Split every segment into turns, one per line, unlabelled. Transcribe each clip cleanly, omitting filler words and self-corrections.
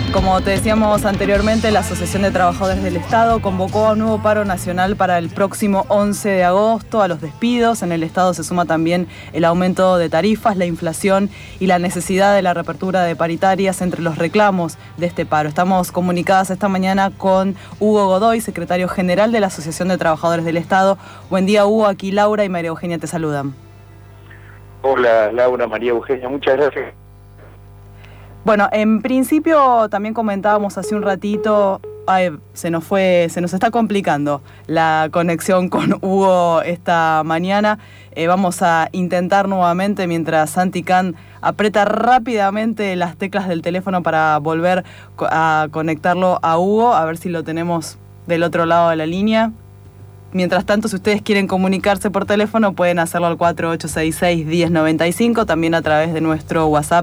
Como te decíamos anteriormente, la Asociación de Trabajadores del Estado convocó a un nuevo paro nacional para el próximo 11 de agosto a los despidos. En el Estado se suma también el aumento de tarifas, la inflación y la necesidad de la reapertura de paritarias entre los reclamos de este paro. Estamos comunicadas esta mañana con Hugo Godoy, secretario general de la Asociación de Trabajadores del Estado. Buen día, Hugo. Aquí Laura y María Eugenia te saludan.
Hola, Laura, María Eugenia, muchas gracias.
Bueno, en principio también comentábamos hace un ratito, se nos está complicando la conexión con Hugo esta mañana. Vamos a intentar nuevamente, mientras Santi Can aprieta rápidamente las teclas del teléfono para volver a conectarlo a Hugo, a ver si lo tenemos del otro lado de la línea. Mientras tanto, si ustedes quieren comunicarse por teléfono, pueden hacerlo al 4866-1095, también a través de nuestro WhatsApp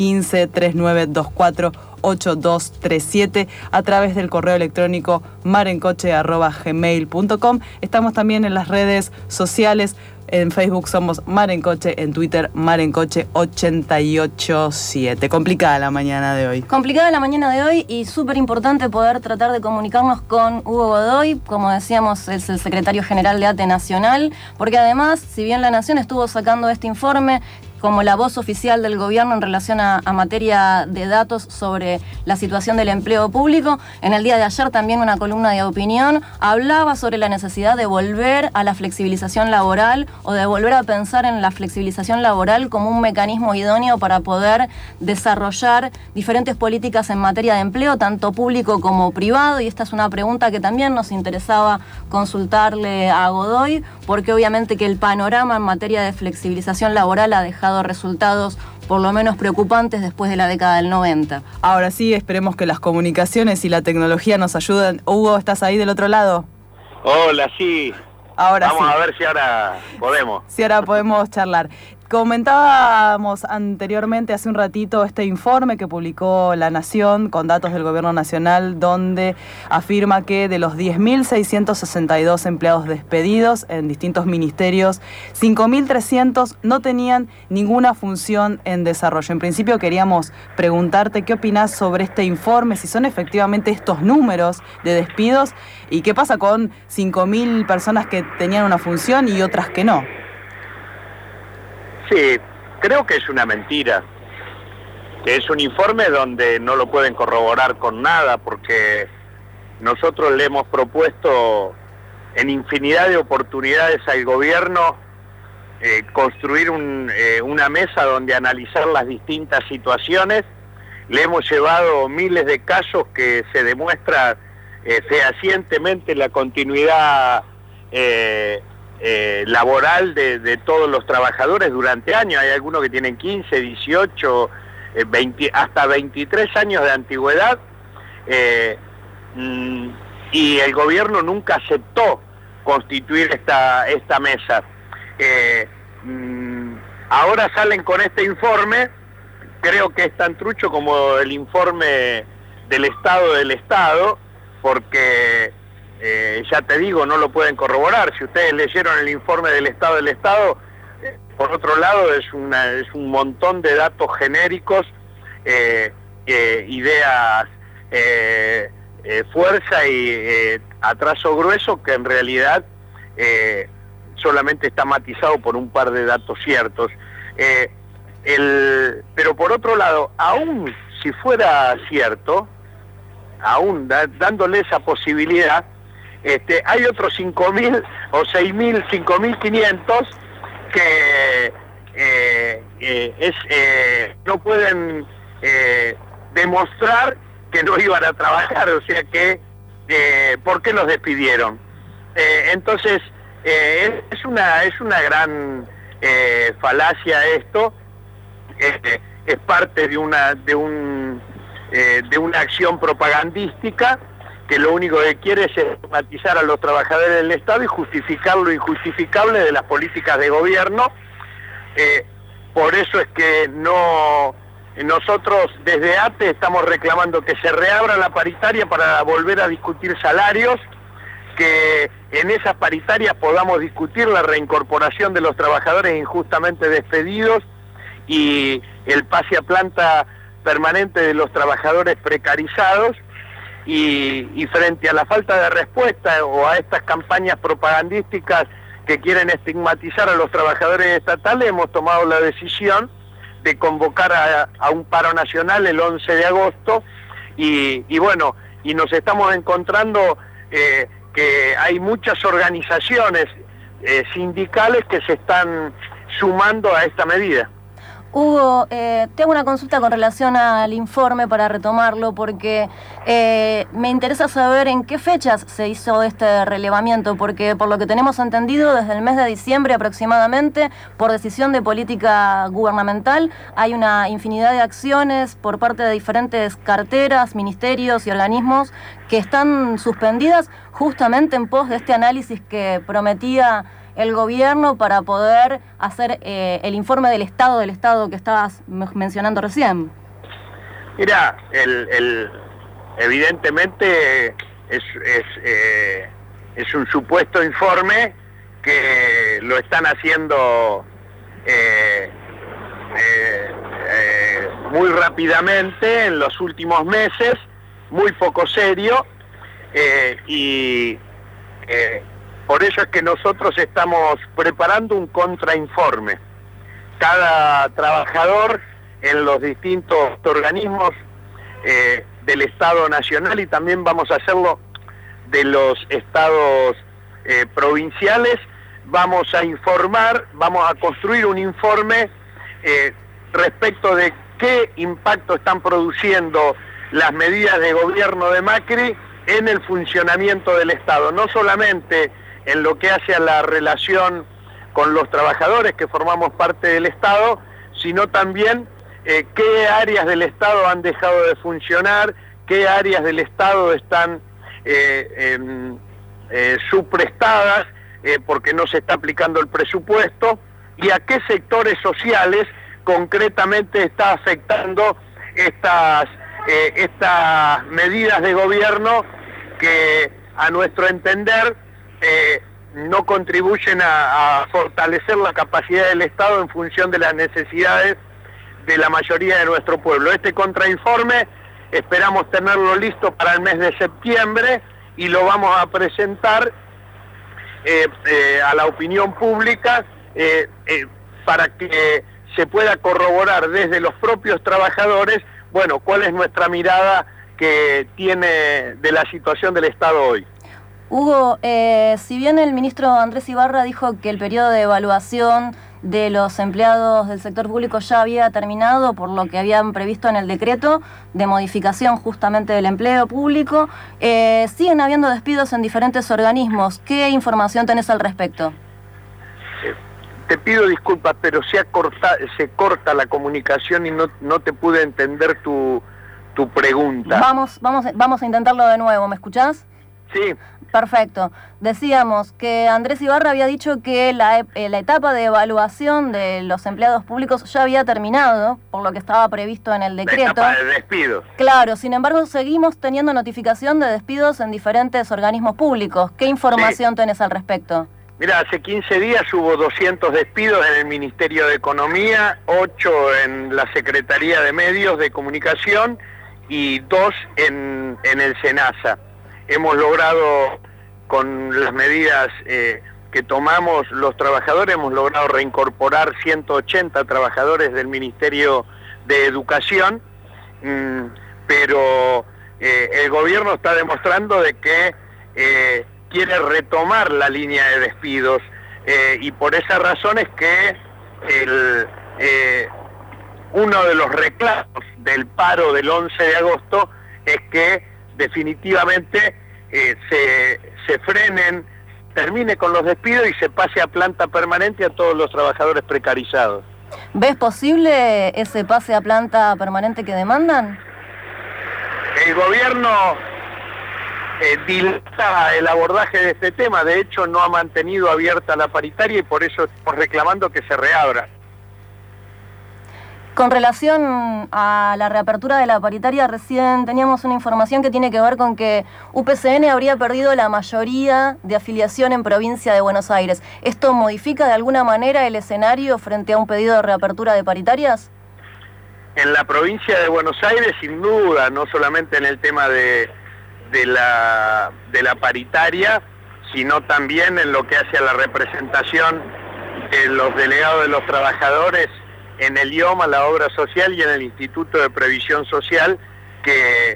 1539248237, a través del correo electrónico marencoche@gmail.com. Estamos también en las redes sociales. En Facebook somos Marencoche, en Twitter Marencoche887. Complicada la mañana de hoy.
Complicada la mañana de hoy y súper importante poder tratar de comunicarnos con Hugo Godoy, como decíamos, es el secretario general de ATE Nacional, porque además, si bien la Nación estuvo sacando este informe como la voz oficial del gobierno en relación a materia de datos sobre la situación del empleo público, en el día de ayer también una columna de opinión hablaba sobre la necesidad de volver a la flexibilización laboral o de volver a pensar en la flexibilización laboral como un mecanismo idóneo para poder desarrollar diferentes políticas en materia de empleo, tanto público como privado, y esta es una pregunta que también nos interesaba consultarle a Godoy, porque obviamente que el panorama en materia de flexibilización laboral ha dejado resultados por lo menos preocupantes después de la década del 90.
Ahora sí, esperemos que las comunicaciones y la tecnología nos ayuden. Hugo, ¿estás ahí del otro lado?
Hola, sí.
Ahora
Vamos
sí.
A ver si ahora podemos.
Si ahora podemos charlar. Comentábamos anteriormente, hace un ratito, este informe que publicó La Nación con datos del Gobierno Nacional, donde afirma que de los 10.662 empleados despedidos en distintos ministerios, 5.300 no tenían ninguna función en desarrollo. En principio queríamos preguntarte qué opinás sobre este informe, si son efectivamente estos números de despidos y qué pasa con 5.000 personas que tenían una función y otras que no.
Sí, creo que es una mentira. Es un informe donde no lo pueden corroborar con nada, porque nosotros le hemos propuesto en infinidad de oportunidades al gobierno construir una mesa donde analizar las distintas situaciones. Le hemos llevado miles de casos que se demuestra fehacientemente la continuidad laboral de todos los trabajadores durante años. Hay algunos que tienen 15, 18, 20, hasta 23 años de antigüedad, y el gobierno nunca aceptó constituir esta mesa. Ahora salen con este informe, creo que es tan trucho como el informe del Estado, porque ya te digo, no lo pueden corroborar. Si ustedes leyeron el informe del Estado, por otro lado es un montón de datos genéricos, ideas, fuerza y atraso grueso, que en realidad solamente está matizado por un par de datos ciertos. Pero por otro lado, aún si fuera cierto, aún dándole esa posibilidad, hay otros 5.000 o 6.000, 5.500 que no pueden demostrar que no iban a trabajar, o sea que ¿por qué los despidieron? Entonces es una gran falacia esto. Es parte de una acción propagandística que lo único que quiere es estigmatizar a los trabajadores del Estado y justificar lo injustificable de las políticas de gobierno. Por eso es que nosotros desde ATE estamos reclamando que se reabra la paritaria para volver a discutir salarios, que en esas paritarias podamos discutir la reincorporación de los trabajadores injustamente despedidos y el pase a planta permanente de los trabajadores precarizados, y frente a la falta de respuesta o a estas campañas propagandísticas que quieren estigmatizar a los trabajadores estatales, hemos tomado la decisión de convocar a un paro nacional el 11 de agosto, y bueno, y nos estamos encontrando que hay muchas organizaciones sindicales que se están sumando a esta medida.
Hugo, tengo una consulta con relación al informe para retomarlo, porque me interesa saber en qué fechas se hizo este relevamiento, porque por lo que tenemos entendido, desde el mes de diciembre aproximadamente, por decisión de política gubernamental, hay una infinidad de acciones por parte de diferentes carteras, ministerios y organismos que están suspendidas justamente en pos de este análisis que prometía el gobierno para poder hacer el informe del Estado que estabas mencionando recién.
Mira, evidentemente es un supuesto informe que lo están haciendo muy rápidamente en los últimos meses, muy poco serio, y por eso es que nosotros estamos preparando un contrainforme. Cada trabajador en los distintos organismos del Estado Nacional, y también vamos a hacerlo de los estados provinciales, vamos a informar, vamos a construir un informe respecto de qué impacto están produciendo las medidas de gobierno de Macri en el funcionamiento del Estado, no solamente en lo que hace a la relación con los trabajadores que formamos parte del Estado, sino también qué áreas del Estado han dejado de funcionar, qué áreas del Estado están subprestadas porque no se está aplicando el presupuesto, y a qué sectores sociales concretamente está afectando estas medidas de gobierno que, a nuestro entender, no contribuyen a fortalecer la capacidad del Estado en función de las necesidades de la mayoría de nuestro pueblo. Este contrainforme esperamos tenerlo listo para el mes de septiembre y lo vamos a presentar a la opinión pública para que se pueda corroborar desde los propios trabajadores, bueno, cuál es nuestra mirada que tiene de la situación del Estado hoy.
Hugo, si bien el ministro Andrés Ibarra dijo que el periodo de evaluación de los empleados del sector público ya había terminado por lo que habían previsto en el decreto de modificación justamente del empleo público, siguen habiendo despidos en diferentes organismos. ¿Qué información tenés al respecto?
Te pido disculpas, pero se corta la comunicación y no te pude entender tu pregunta.
Vamos a intentarlo de nuevo, ¿me escuchás?
Sí.
Perfecto. Decíamos que Andrés Ibarra había dicho que la etapa de evaluación de los empleados públicos ya había terminado, por lo que estaba previsto en el decreto.
La etapa de despidos.
Claro, sin embargo seguimos teniendo notificación de despidos en diferentes organismos públicos. ¿Qué información tenés al respecto?
Mira, hace 15 días hubo 200 despidos en el Ministerio de Economía, 8 en la Secretaría de Medios de Comunicación y 2 en el SENASA. Hemos logrado, con las medidas que tomamos los trabajadores, hemos logrado reincorporar 180 trabajadores del Ministerio de Educación, pero el gobierno está demostrando de que quiere retomar la línea de despidos, y por esa razón es que uno de los reclamos del paro del 11 de agosto es que definitivamente se frenen, termine con los despidos y se pase a planta permanente a todos los trabajadores precarizados.
¿Ves posible ese pase a planta permanente que demandan?
El gobierno dilata el abordaje de este tema, de hecho no ha mantenido abierta la paritaria y por eso estamos reclamando que se reabra.
Con relación a la reapertura de la paritaria, recién teníamos una información que tiene que ver con que UPCN habría perdido la mayoría de afiliación en provincia de Buenos Aires. ¿Esto modifica de alguna manera el escenario frente a un pedido de reapertura de paritarias?
En la provincia de Buenos Aires, sin duda, no solamente en el tema de la paritaria, sino también en lo que hace a la representación de los delegados de los trabajadores en el IOMA, la obra social, y en el Instituto de Previsión Social, que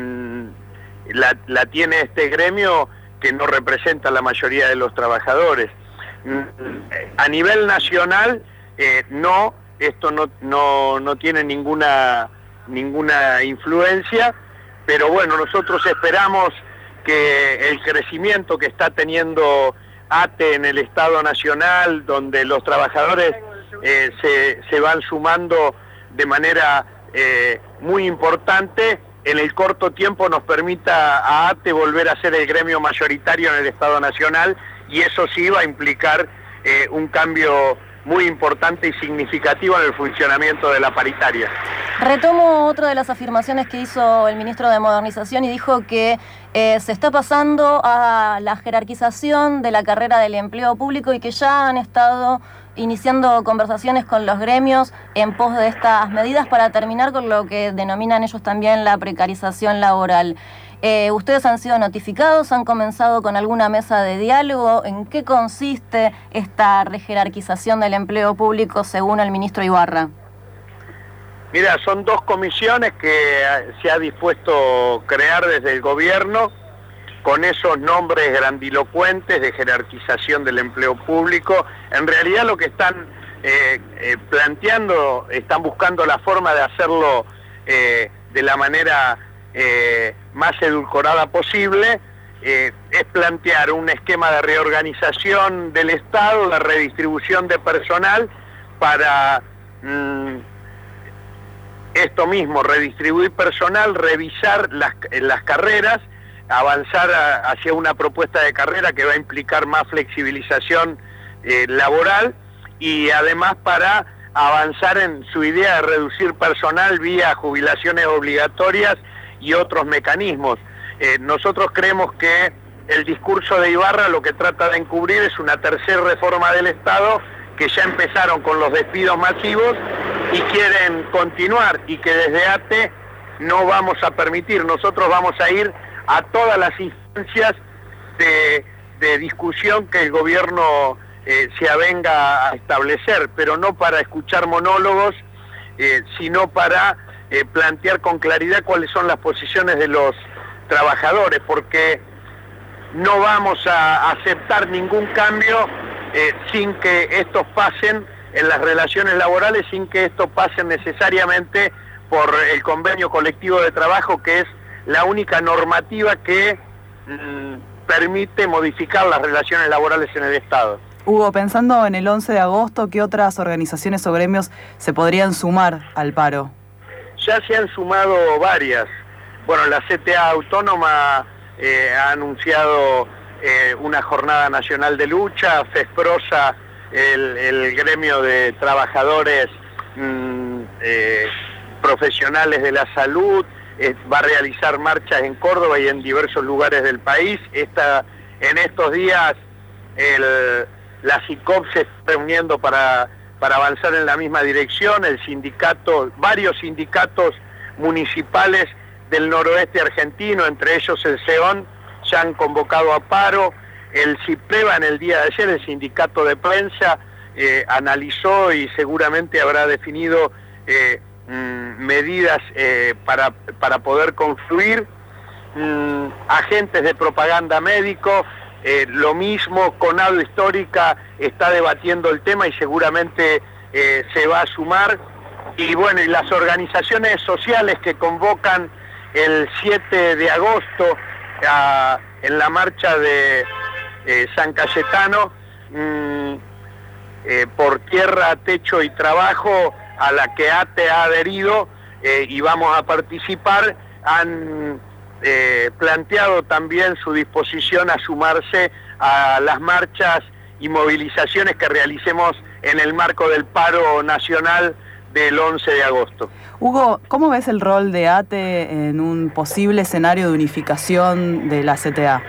la tiene este gremio que no representa a la mayoría de los trabajadores. A nivel nacional, esto no tiene ninguna influencia, pero bueno, nosotros esperamos que el crecimiento que está teniendo ATE en el Estado Nacional, donde los trabajadores se van sumando de manera muy importante, en el corto tiempo nos permita a ATE volver a ser el gremio mayoritario en el Estado Nacional, y eso sí va a implicar un cambio muy importante y significativo en el funcionamiento de la paritaria.
Retomo otra de las afirmaciones que hizo el ministro de Modernización y dijo que se está pasando a la jerarquización de la carrera del empleo público y que ya han estado iniciando conversaciones con los gremios en pos de estas medidas para terminar con lo que denominan ellos también la precarización laboral. ¿Ustedes han sido notificados? ¿Han comenzado con alguna mesa de diálogo? ¿En qué consiste esta rejerarquización del empleo público según el ministro Ibarra?
Mira, son dos comisiones que se ha dispuesto crear desde el gobierno con esos nombres grandilocuentes de jerarquización del empleo público. En realidad lo que están planteando, están buscando la forma de hacerlo de la manera más edulcorada posible, es plantear un esquema de reorganización del Estado, de redistribución de personal para esto mismo, redistribuir personal, revisar las carreras, avanzar hacia una propuesta de carrera que va a implicar más flexibilización laboral, y además para avanzar en su idea de reducir personal vía jubilaciones obligatorias y otros mecanismos. Nosotros creemos que el discurso de Ibarra lo que trata de encubrir es una tercera reforma del Estado, que ya empezaron con los despidos masivos y quieren continuar, y que desde ATE no vamos a permitir. Nosotros vamos a ir a todas las instancias de discusión que el gobierno se avenga a establecer, pero no para escuchar monólogos, sino para plantear con claridad cuáles son las posiciones de los trabajadores, porque no vamos a aceptar ningún cambio sin que estos pasen en las relaciones laborales, sin que esto pase necesariamente por el convenio colectivo de trabajo, que es la única normativa que permite modificar las relaciones laborales en el Estado.
Hugo, pensando en el 11 de agosto, ¿qué otras organizaciones o gremios se podrían sumar al paro?
Ya se han sumado varias. Bueno, la CTA Autónoma ha anunciado una jornada nacional de lucha. FESPROSA, el gremio de trabajadores profesionales de la salud, va a realizar marchas en Córdoba y en diversos lugares del país. En estos días la SICOP se está reuniendo para avanzar en la misma dirección. Varios sindicatos municipales del noroeste argentino, entre ellos el SEON, ya han convocado a paro. El CIPREVA en el día de ayer, el sindicato de prensa, analizó y seguramente habrá definido medidas para poder confluir. Agentes de propaganda médico, lo mismo. CONADO Histórica está debatiendo el tema y seguramente se va a sumar. Y bueno, y las organizaciones sociales que convocan el 7 de agosto en la marcha de San Cayetano por tierra, techo y trabajo, a la que ATE ha adherido y vamos a participar, han planteado también su disposición a sumarse a las marchas y movilizaciones que realicemos en el marco del paro nacional del 11 de agosto.
Hugo, ¿cómo ves el rol de ATE en un posible escenario de unificación de la CTA?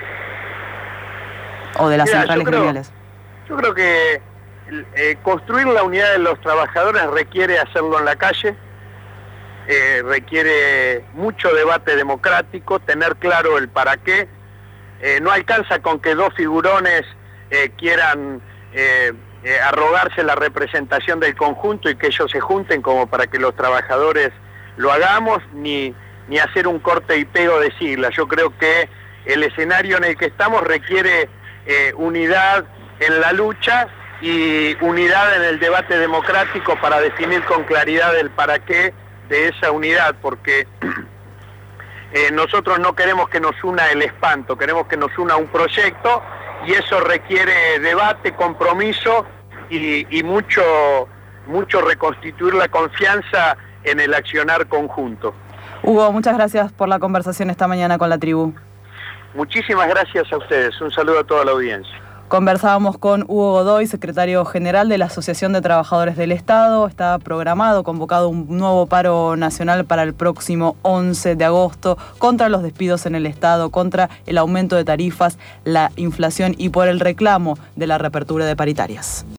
O de las centrales gremiales.
Yo creo que construir la unidad de los trabajadores requiere hacerlo en la calle, requiere mucho debate democrático, tener claro el para qué. No alcanza con que dos figurones quieran arrogarse la representación del conjunto y que ellos se junten como para que los trabajadores lo hagamos, ni hacer un corte y pego de siglas. Yo creo que el escenario en el que estamos requiere unidad en la lucha y unidad en el debate democrático para definir con claridad el para qué de esa unidad, porque nosotros no queremos que nos una el espanto, queremos que nos una un proyecto, y eso requiere debate, compromiso y mucho reconstituir la confianza en el accionar conjunto.
Hugo, muchas gracias por la conversación esta mañana con la tribu.
Muchísimas gracias a ustedes, un saludo a toda la audiencia.
Conversábamos con Hugo Godoy, secretario general de la Asociación de Trabajadores del Estado. Está convocado un nuevo paro nacional para el próximo 11 de agosto contra los despidos en el Estado, contra el aumento de tarifas, la inflación y por el reclamo de la reapertura de paritarias.